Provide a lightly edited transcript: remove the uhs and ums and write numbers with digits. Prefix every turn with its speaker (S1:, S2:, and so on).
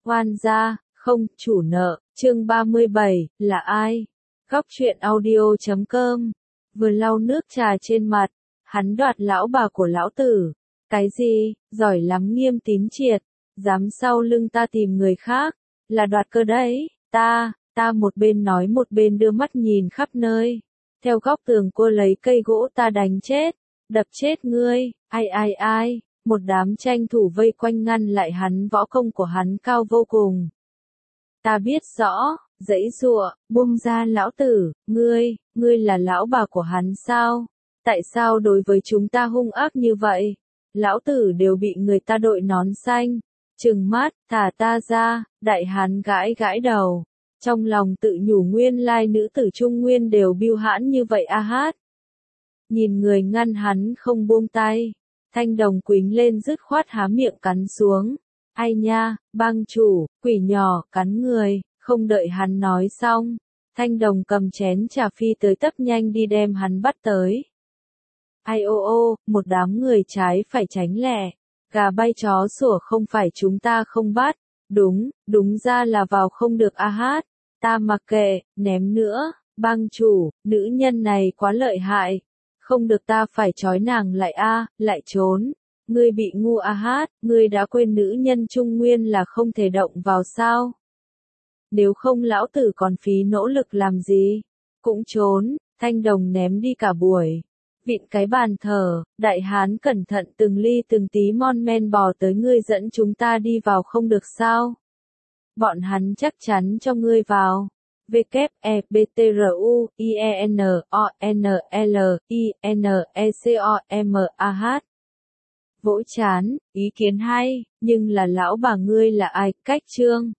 S1: Oan gia, không, chủ nợ, chương 37, là ai? Góc truyện audio.com. Vừa lau nước trà trên mặt, hắn đoạt lão bà của lão tử. Cái gì, giỏi lắm Nghiêm Tín Triệt, dám sau lưng ta tìm người khác, là đoạt cơ đấy, ta một bên nói một bên đưa mắt nhìn khắp nơi. Theo góc tường cô lấy cây gỗ ta đánh chết, đập chết ngươi, ai, một đám tranh thủ vây quanh ngăn lại hắn, võ công của hắn cao vô cùng. Ta biết rõ, giãy giụa, buông ra lão tử, ngươi là lão bà của hắn sao? Tại sao đối với chúng ta hung ác như vậy? Lão tử đều bị người ta đội nón xanh, trừng mắt, thả ta ra, đại hán gãi gãi đầu. Trong lòng tự nhủ nguyên lai nữ tử Trung Nguyên đều bưu hãn như vậy a hát. Nhìn người ngăn hắn không buông tay, Thanh Đồng quýnh lên dứt khoát há miệng cắn xuống. Ai nha, bang chủ, quỷ nhỏ, cắn người, không đợi hắn nói xong. Thanh Đồng cầm chén trà phi tới tấp nhanh đi đem hắn bắt tới. Ai ô, một đám người trái phải tránh lẻ. Gà bay chó sủa không phải chúng ta không bắt. Đúng ra là vào không được a hát. Ta mặc kệ, ném nữa, bang chủ, nữ nhân này quá lợi hại. Không được ta phải trói nàng lại lại trốn. Ngươi bị ngu a hát, ngươi đã quên nữ nhân Trung Nguyên là không thể động vào sao? Nếu không lão tử còn phí nỗ lực làm gì? Cũng trốn, Thanh Đồng ném đi cả buổi. Vịn cái bàn thờ, đại hán cẩn thận từng ly từng tí mon men bò tới, ngươi dẫn chúng ta đi vào không được sao? Bọn hắn chắc chắn cho ngươi vào. WEBTRUINONLINECOMAH. Vỗ chán, ý kiến hay, nhưng là lão bà ngươi là ai? Cách trương.